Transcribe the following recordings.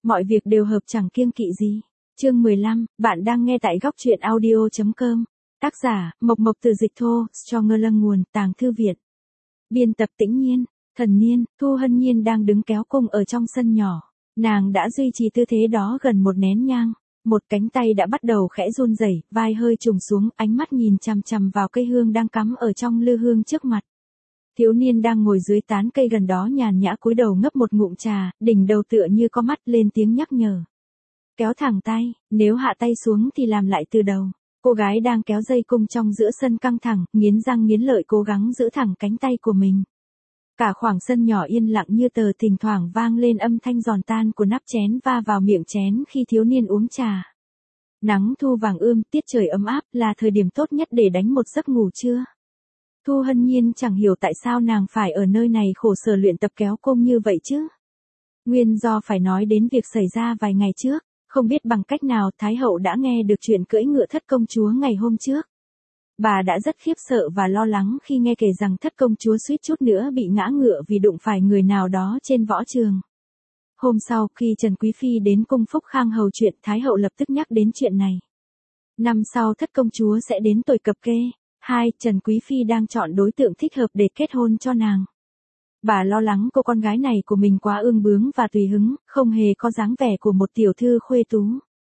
Mọi việc đều hợp chẳng kiêng kỵ gì. Chương 15, bạn đang nghe tại góc truyện audio.com. Tác giả, Mộc Mộc từ dịch thô, Stronger Lâng nguồn, Tàng Thư Viện. Biên tập Tĩnh Nhiên, Thần Niên, Thu Hân Nhiên đang đứng kéo cung ở trong sân nhỏ. Nàng đã duy trì tư thế đó gần một nén nhang. Một cánh tay đã bắt đầu khẽ run rẩy, vai hơi trùng xuống, ánh mắt nhìn chằm chằm vào cây hương đang cắm ở trong lư hương trước mặt. Thiếu niên đang ngồi dưới tán cây gần đó nhàn nhã cúi đầu ngấp một ngụm trà, đỉnh đầu tựa như có mắt lên tiếng nhắc nhở. Kéo thẳng tay, nếu hạ tay xuống thì làm lại từ đầu. Cô gái đang kéo dây cung trong giữa sân căng thẳng, nghiến răng nghiến lợi cố gắng giữ thẳng cánh tay của mình. Cả khoảng sân nhỏ yên lặng như tờ, thỉnh thoảng vang lên âm thanh giòn tan của nắp chén va vào miệng chén khi thiếu niên uống trà. Nắng thu vàng ươm, tiết trời ấm áp là thời điểm tốt nhất để đánh một giấc ngủ trưa. Thu Hân Nhiên chẳng hiểu tại sao nàng phải ở nơi này khổ sở luyện tập kéo cung như vậy chứ. Nguyên do phải nói đến việc xảy ra vài ngày trước, không biết bằng cách nào Thái hậu đã nghe được chuyện cưỡi ngựa Thất công chúa ngày hôm trước. Bà đã rất khiếp sợ và lo lắng khi nghe kể rằng Thất công chúa suýt chút nữa bị ngã ngựa vì đụng phải người nào đó trên võ trường. Hôm sau khi Trần Quý Phi đến cung Phúc Khang hầu chuyện, Thái hậu lập tức nhắc đến chuyện này. Năm sau Thất công chúa sẽ đến tuổi cập kê. Trần Quý Phi đang chọn đối tượng thích hợp để kết hôn cho nàng. Bà lo lắng cô con gái này của mình quá ương bướng và tùy hứng, không hề có dáng vẻ của một tiểu thư khuê tú.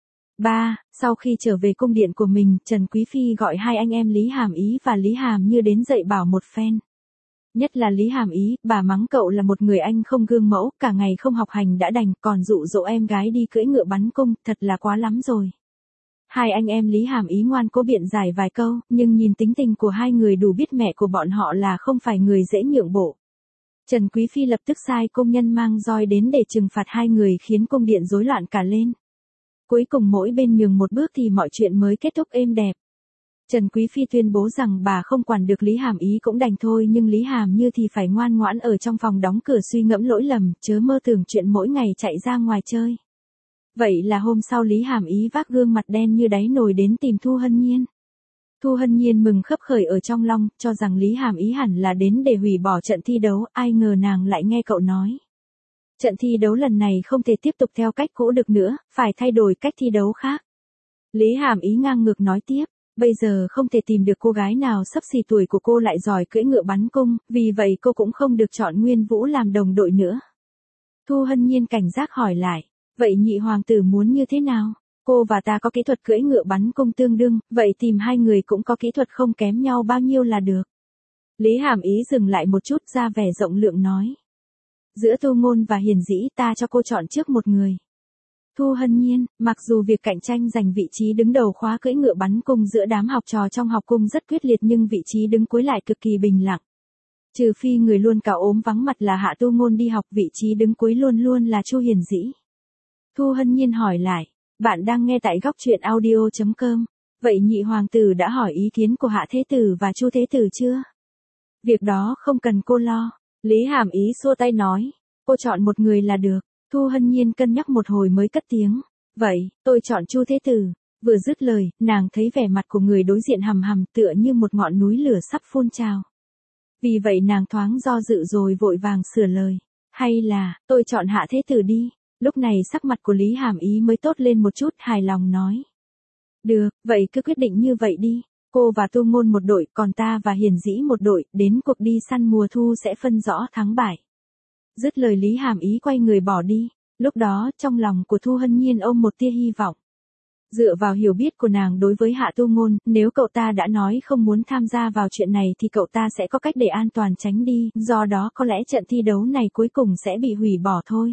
Sau khi trở về cung điện của mình, Trần Quý Phi gọi hai anh em Lý Hàm Ý và Lý Hàm Như đến dạy bảo một phen. Nhất là Lý Hàm Ý, bà mắng cậu là một người anh không gương mẫu, cả ngày không học hành đã đành, còn dụ dỗ em gái đi cưỡi ngựa bắn cung, thật là quá lắm rồi. Hai anh em Lý Hàm Ý ngoan cố biện giải vài câu, nhưng nhìn tính tình của hai người đủ biết mẹ của bọn họ là không phải người dễ nhượng bộ. Trần Quý Phi lập tức sai công nhân mang roi đến để trừng phạt hai người, khiến cung điện rối loạn cả lên. Cuối cùng mỗi bên nhường một bước thì mọi chuyện mới kết thúc êm đẹp. Trần Quý Phi tuyên bố rằng bà không quản được Lý Hàm Ý cũng đành thôi, nhưng Lý Hàm Như thì phải ngoan ngoãn ở trong phòng đóng cửa suy ngẫm lỗi lầm, chớ mơ tưởng chuyện mỗi ngày chạy ra ngoài chơi. Vậy là hôm sau Lý Hàm Ý vác gương mặt đen như đáy nồi đến tìm Thu Hân Nhiên. Thu Hân Nhiên mừng khấp khởi ở trong lòng, cho rằng Lý Hàm Ý hẳn là đến để hủy bỏ trận thi đấu, ai ngờ nàng lại nghe cậu nói. Trận thi đấu lần này không thể tiếp tục theo cách cũ được nữa, phải thay đổi cách thi đấu khác. Lý Hàm Ý ngang ngược nói tiếp, bây giờ không thể tìm được cô gái nào xấp xì tuổi của cô lại giỏi cưỡi ngựa bắn cung, vì vậy cô cũng không được chọn Nguyên Vũ làm đồng đội nữa. Thu Hân Nhiên cảnh giác hỏi lại, vậy nhị hoàng tử muốn như thế nào? Cô và ta có kỹ thuật cưỡi ngựa bắn cung tương đương, vậy tìm hai người cũng có kỹ thuật không kém nhau bao nhiêu là được. Lý Hàm Ý dừng lại một chút, ra vẻ rộng lượng nói. Giữa Thu Ngôn và Hiền Dĩ, ta cho cô chọn trước một người. Thu Hân Nhiên, mặc dù việc cạnh tranh giành vị trí đứng đầu khóa cưỡi ngựa bắn cung giữa đám học trò trong học cung rất quyết liệt, nhưng vị trí đứng cuối lại cực kỳ bình lặng. Trừ phi người luôn cào ốm vắng mặt là Hạ Thu Ngôn đi học, vị trí đứng cuối luôn luôn là Chu Hiền Dĩ. Thu Hân Nhiên hỏi lại, bạn đang nghe tại góc truyện audio.com. Vậy nhị hoàng tử đã hỏi ý kiến của Hạ Thế Tử và Chu Thế Tử chưa? Việc đó không cần cô lo. Lý Hàm Ý xua tay nói, cô chọn một người là được. Thu Hân Nhiên cân nhắc một hồi mới cất tiếng, vậy, tôi chọn Chu Thế Tử. Vừa dứt lời, nàng thấy vẻ mặt của người đối diện hằm hằm tựa như một ngọn núi lửa sắp phun trào. Vì vậy nàng thoáng do dự rồi vội vàng sửa lời, hay là, tôi chọn Hạ Thế Tử đi. Lúc này sắc mặt của Lý Hàm Ý mới tốt lên một chút, hài lòng nói. Được, vậy cứ quyết định như vậy đi. Cô và Thu Ngôn một đội, còn ta và Hiền Dĩ một đội, đến cuộc đi săn mùa thu sẽ phân rõ thắng bại. Dứt lời Lý Hàm Ý quay người bỏ đi. Lúc đó, trong lòng của Thu Hân Nhiên ôm một tia hy vọng. Dựa vào hiểu biết của nàng đối với Hạ Thu Ngôn, nếu cậu ta đã nói không muốn tham gia vào chuyện này thì cậu ta sẽ có cách để an toàn tránh đi, do đó có lẽ trận thi đấu này cuối cùng sẽ bị hủy bỏ thôi.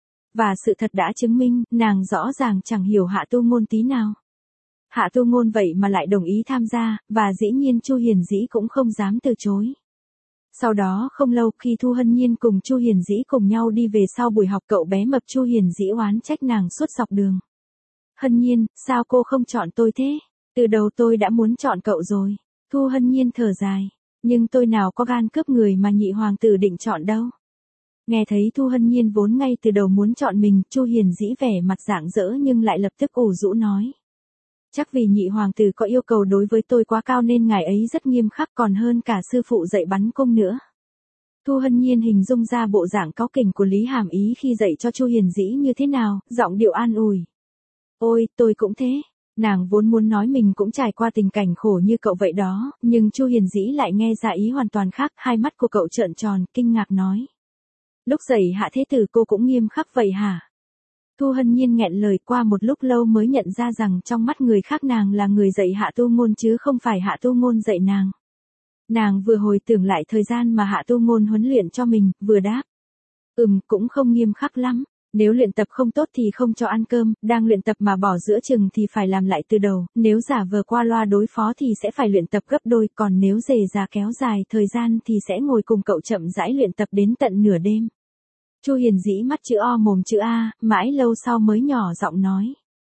Và sự thật đã chứng minh, nàng rõ ràng chẳng hiểu Hạ Thu Ngôn tí nào. Hạ Thu Ngôn vậy mà lại đồng ý tham gia, và dĩ nhiên Chu Hiền Dĩ cũng không dám từ chối. Sau đó không lâu, khi Thu Hân Nhiên cùng Chu Hiền Dĩ cùng nhau đi về sau buổi học, cậu bé mập Chu Hiền Dĩ oán trách nàng suốt dọc đường. Hân Nhiên, sao cô không chọn tôi thế? Từ đầu tôi đã muốn chọn cậu rồi. Thu Hân Nhiên thở dài, nhưng tôi nào có gan cướp người mà nhị hoàng tử định chọn đâu. Nghe thấy Thu Hân Nhiên vốn ngay từ đầu muốn chọn mình, Chu Hiền Dĩ vẻ mặt rạng rỡ nhưng lại lập tức ủ rũ nói. Chắc vì nhị hoàng tử có yêu cầu đối với tôi quá cao nên ngài ấy rất nghiêm khắc, còn hơn cả sư phụ dạy bắn cung nữa. Thu Hân Nhiên hình dung ra bộ dạng cáu kỉnh của Lý Hàm Ý khi dạy cho Chu Hiền Dĩ như thế nào, giọng điệu an ủi. Ôi, tôi cũng thế. Nàng vốn muốn nói mình cũng trải qua tình cảnh khổ như cậu vậy đó, nhưng Chu Hiền Dĩ lại nghe ra ý hoàn toàn khác, hai mắt của cậu trợn tròn, kinh ngạc nói. Lúc dạy Hạ Thế Tử cô cũng nghiêm khắc vậy hả? Thu Hân Nhiên nghẹn lời, qua một lúc lâu mới nhận ra rằng trong mắt người khác nàng là người dạy Hạ Tu Ngôn chứ không phải Hạ Tu Ngôn dạy nàng. Nàng vừa hồi tưởng lại thời gian mà Hạ Tu Ngôn huấn luyện cho mình, vừa đáp. Cũng không nghiêm khắc lắm. Nếu luyện tập không tốt thì không cho ăn cơm, đang luyện tập mà bỏ giữa chừng thì phải làm lại từ đầu, nếu giả vờ qua loa đối phó thì sẽ phải luyện tập gấp đôi, còn nếu rề rà kéo dài thời gian thì sẽ ngồi cùng cậu chậm rãi luyện tập đến tận nửa đêm. Chu Hiền Dĩ mắt chữ O mồm chữ A, mãi lâu sau mới nhỏ giọng nói.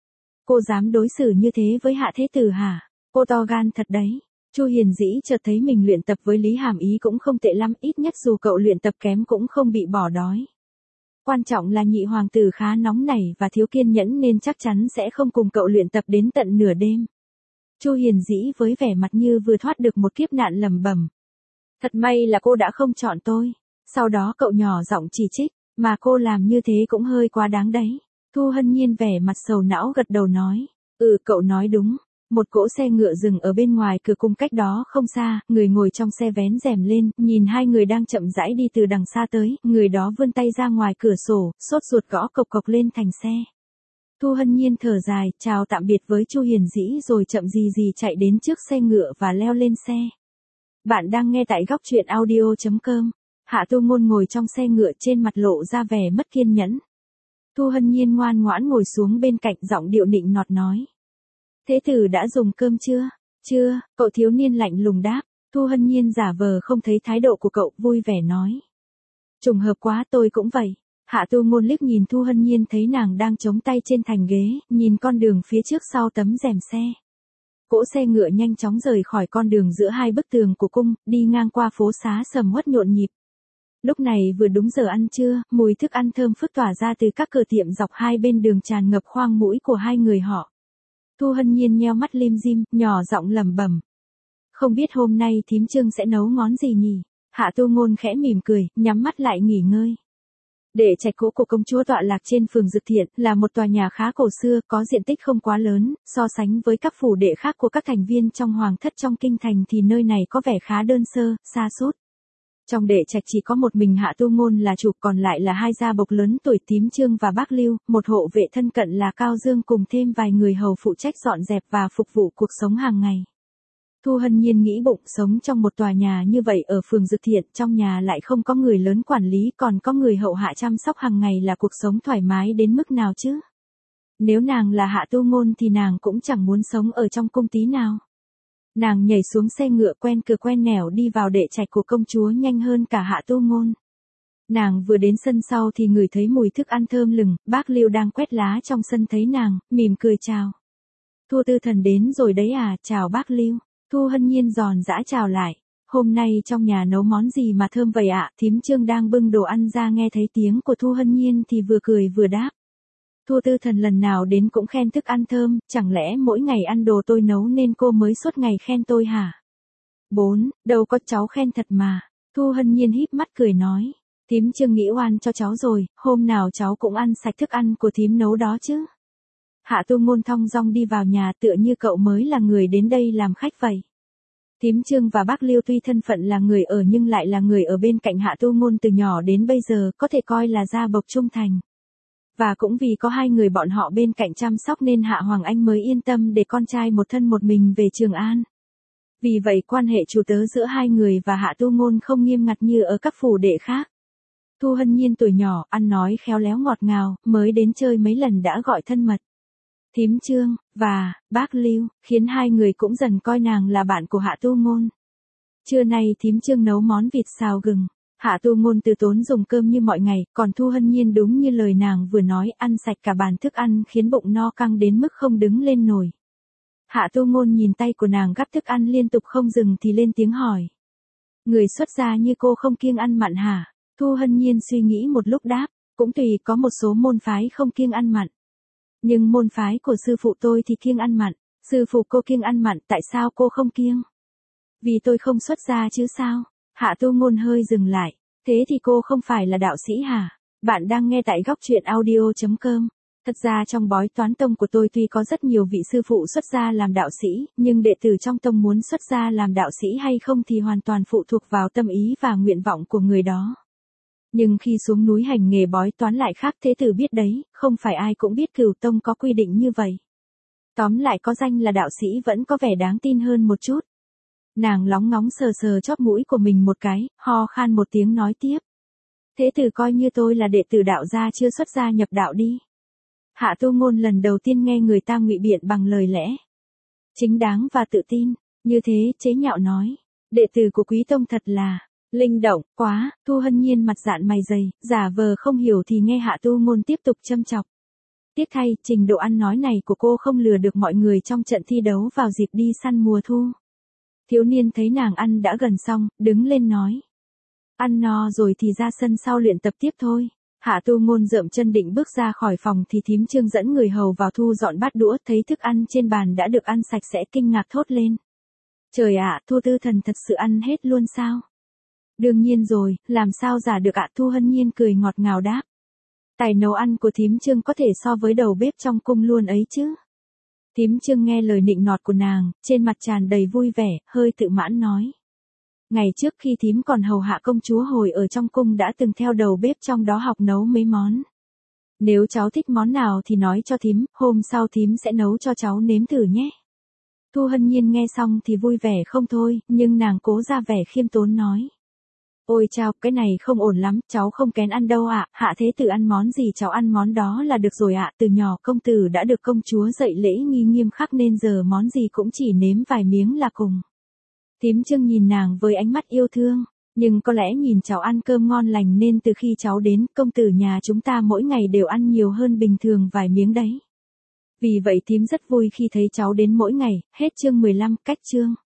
Cô dám đối xử như thế với Hạ Thế Tử hả? Cô to gan thật đấy. Chu Hiền Dĩ chợt thấy mình luyện tập với Lý Hàm Ý cũng không tệ lắm, ít nhất dù cậu luyện tập kém cũng không bị bỏ đói. Quan trọng là nhị hoàng tử khá nóng nảy và thiếu kiên nhẫn nên chắc chắn sẽ không cùng cậu luyện tập đến tận nửa đêm. Chu Hiền Dĩ với vẻ mặt như vừa thoát được một kiếp nạn lẩm bẩm. Thật may là cô đã không chọn tôi. Sau đó cậu nhỏ giọng chỉ trích, mà cô làm như thế cũng hơi quá đáng đấy. Thu Hân Nhiên vẻ mặt sầu não gật đầu nói. Cậu nói đúng. Một cỗ xe ngựa dừng ở bên ngoài cửa cung cách đó không xa, người ngồi trong xe vén rèm lên, nhìn hai người đang chậm rãi đi từ đằng xa tới, người đó vươn tay ra ngoài cửa sổ, sốt ruột gõ cộc cộc lên thành xe. Thu Hân Nhiên thở dài, chào tạm biệt với Chu Hiền Dĩ rồi chậm gì chạy đến trước xe ngựa và leo lên xe. Bạn đang nghe tại góc truyện audio.com. Hạ Tu Ngôn ngồi trong xe ngựa, trên mặt lộ ra vẻ mất kiên nhẫn. Thu Hân Nhiên ngoan ngoãn ngồi xuống bên cạnh, giọng điệu nịnh nọt nói. Thế tử đã dùng cơm chưa? Chưa, cậu thiếu niên lạnh lùng đáp. Thu Hân Nhiên giả vờ không thấy thái độ của cậu, vui vẻ nói. Trùng hợp quá, tôi cũng vậy. Hạ Tu Ngôn liếc nhìn Thu Hân Nhiên thấy nàng đang chống tay trên thành ghế, nhìn con đường phía trước sau tấm rèm xe. Cỗ xe ngựa nhanh chóng rời khỏi con đường giữa hai bức tường của cung, đi ngang qua phố xá sầm uất nhộn nhịp. Lúc này vừa đúng giờ ăn trưa, mùi thức ăn thơm phức tỏa ra từ các cửa tiệm dọc hai bên đường tràn ngập khoang mũi của hai người họ. Thu Hân Nhiên nheo mắt lim dim, nhỏ giọng lẩm bẩm. Không biết hôm nay thím Trương sẽ nấu món gì nhỉ? Hạ Tu Ngôn khẽ mỉm cười, nhắm mắt lại nghỉ ngơi. Đệ trạch cũ của công chúa tọa lạc trên phường Dực Thiện, là một tòa nhà khá cổ xưa, có diện tích không quá lớn, so sánh với các phủ đệ khác của các thành viên trong hoàng thất trong kinh thành thì nơi này có vẻ khá đơn sơ, sa sút. Trong đệ trạch chỉ có một mình Hạ Tu Ngôn là chủ, còn lại là hai gia bộc lớn tuổi Tím Trương và Bác Lưu, một hộ vệ thân cận là Cao Dương cùng thêm vài người hầu phụ trách dọn dẹp và phục vụ cuộc sống hàng ngày. Thu Hân Nhiên nghĩ bụng, sống trong một tòa nhà như vậy ở phường Dực Thiện, trong nhà lại không có người lớn quản lý, còn có người hậu hạ chăm sóc hàng ngày, là cuộc sống thoải mái đến mức nào chứ? Nếu nàng là Hạ Tu Ngôn thì nàng cũng chẳng muốn sống ở trong cung tí nào. Nàng nhảy xuống xe ngựa, quen cửa quen nẻo đi vào đệ trạch của công chúa nhanh hơn cả Hạ Tu Ngôn. Nàng vừa đến sân sau thì ngửi thấy mùi thức ăn thơm lừng, Bác Lưu đang quét lá trong sân thấy nàng, mỉm cười chào. Thu Tư Thần đến rồi đấy à, chào Bác Lưu. Thu Hân Nhiên giòn giã chào lại. Hôm nay trong nhà nấu món gì mà thơm vậy ạ? Thím Trương đang bưng đồ ăn ra nghe thấy tiếng của Thu Hân Nhiên thì vừa cười vừa đáp. Thu Tư Thần lần nào đến cũng khen thức ăn thơm, chẳng lẽ mỗi ngày ăn đồ tôi nấu nên cô mới suốt ngày khen tôi hả? 4. Đâu có, cháu khen thật mà. Thu Hân Nhiên híp mắt cười nói. Thím Trương nghĩ oan cho cháu rồi, hôm nào cháu cũng ăn sạch thức ăn của thím nấu đó chứ. Hạ Tu Ngôn thong dong đi vào nhà, tựa như cậu mới là người đến đây làm khách vậy. Thím Trương và Bác Lưu tuy thân phận là người ở nhưng lại là người ở bên cạnh Hạ Tu Ngôn từ nhỏ đến bây giờ, có thể coi là gia bộc trung thành. Và cũng vì có hai người bọn họ bên cạnh chăm sóc nên Hạ Hoàng Anh mới yên tâm để con trai một thân một mình về Trường An. Vì vậy quan hệ chủ tớ giữa hai người và Hạ Tu Ngôn không nghiêm ngặt như ở các phủ đệ khác. Thu Hân Nhiên tuổi nhỏ, ăn nói khéo léo ngọt ngào, mới đến chơi mấy lần đã gọi thân mật. Thím Trương, và, Bác Lưu, khiến hai người cũng dần coi nàng là bạn của Hạ Tu Ngôn. Trưa nay thím Trương nấu món vịt xào gừng. Hạ Tu Ngôn từ tốn dùng cơm như mọi ngày, còn Thu Hân Nhiên đúng như lời nàng vừa nói, ăn sạch cả bàn thức ăn khiến bụng no căng đến mức không đứng lên nổi. Hạ Tu Ngôn nhìn tay của nàng gắp thức ăn liên tục không dừng thì lên tiếng hỏi. Người xuất gia như cô không kiêng ăn mặn hả? Thu Hân Nhiên suy nghĩ một lúc đáp, cũng tùy, có một số môn phái không kiêng ăn mặn. Nhưng môn phái của sư phụ tôi thì kiêng ăn mặn. Sư phụ cô kiêng ăn mặn, tại sao cô không kiêng? Vì tôi không xuất gia chứ sao? Hạ Tu Ngôn hơi dừng lại. Thế thì cô không phải là đạo sĩ hả? Bạn đang nghe tại góc truyện audio.com. Thật ra trong bói toán tông của tôi tuy có rất nhiều vị sư phụ xuất gia làm đạo sĩ, nhưng đệ tử trong tông muốn xuất gia làm đạo sĩ hay không thì hoàn toàn phụ thuộc vào tâm ý và nguyện vọng của người đó. Nhưng khi xuống núi hành nghề bói toán lại khác, thế tử biết đấy, không phải ai cũng biết Cửu tông có quy định như vậy. Tóm lại có danh là đạo sĩ vẫn có vẻ đáng tin hơn một chút. Nàng lóng ngóng sờ sờ chóp mũi của mình một cái, ho khan một tiếng nói tiếp. Thế tử coi như tôi là đệ tử đạo gia chưa xuất gia nhập đạo đi. Hạ Tu Ngôn lần đầu tiên nghe người ta ngụy biện bằng lời lẽ chính đáng và tự tin, như thế chế nhạo nói. Đệ tử của Quý tông thật là linh động quá. Thu Hân Nhiên mặt dạn mày dày, giả vờ không hiểu thì nghe Hạ Tu Ngôn tiếp tục châm chọc. Tiếc thay, trình độ ăn nói này của cô không lừa được mọi người trong trận thi đấu vào dịp đi săn mùa thu. Thiếu niên thấy nàng ăn đã gần xong, đứng lên nói. Ăn no rồi thì ra sân sau luyện tập tiếp thôi. Hạ Tu Ngôn dợm chân định bước ra khỏi phòng thì thím Trương dẫn người hầu vào thu dọn bát đũa, thấy thức ăn trên bàn đã được ăn sạch sẽ kinh ngạc thốt lên. Trời ạ, Thu tư thần thật sự ăn hết luôn sao? Đương nhiên rồi, làm sao giả được ạ? Thu Hân Nhiên cười ngọt ngào đáp. Tài nấu ăn của thím Trương có thể so với đầu bếp trong cung luôn ấy chứ. Thím Trương nghe lời nịnh nọt của nàng, trên mặt tràn đầy vui vẻ, hơi tự mãn nói. Ngày trước khi thím còn hầu hạ công chúa hồi ở trong cung đã từng theo đầu bếp trong đó học nấu mấy món. Nếu cháu thích món nào thì nói cho thím, hôm sau thím sẽ nấu cho cháu nếm thử nhé. Thu Hân Nhiên nghe xong thì vui vẻ không thôi, nhưng nàng cố ra vẻ khiêm tốn nói. Ôi chao, cái này không ổn lắm, cháu không kén ăn đâu ạ, Hạ thế tử ăn món gì cháu ăn món đó là được rồi ạ, từ nhỏ công tử đã được công chúa dạy lễ nghi nghiêm khắc nên giờ món gì cũng chỉ nếm vài miếng là cùng. Thím Trương nhìn nàng với ánh mắt yêu thương, nhưng có lẽ nhìn cháu ăn cơm ngon lành nên từ khi cháu đến, công tử nhà chúng ta mỗi ngày đều ăn nhiều hơn bình thường vài miếng đấy. Vì vậy thím rất vui khi thấy cháu đến mỗi ngày. Hết chương 15, cách chương.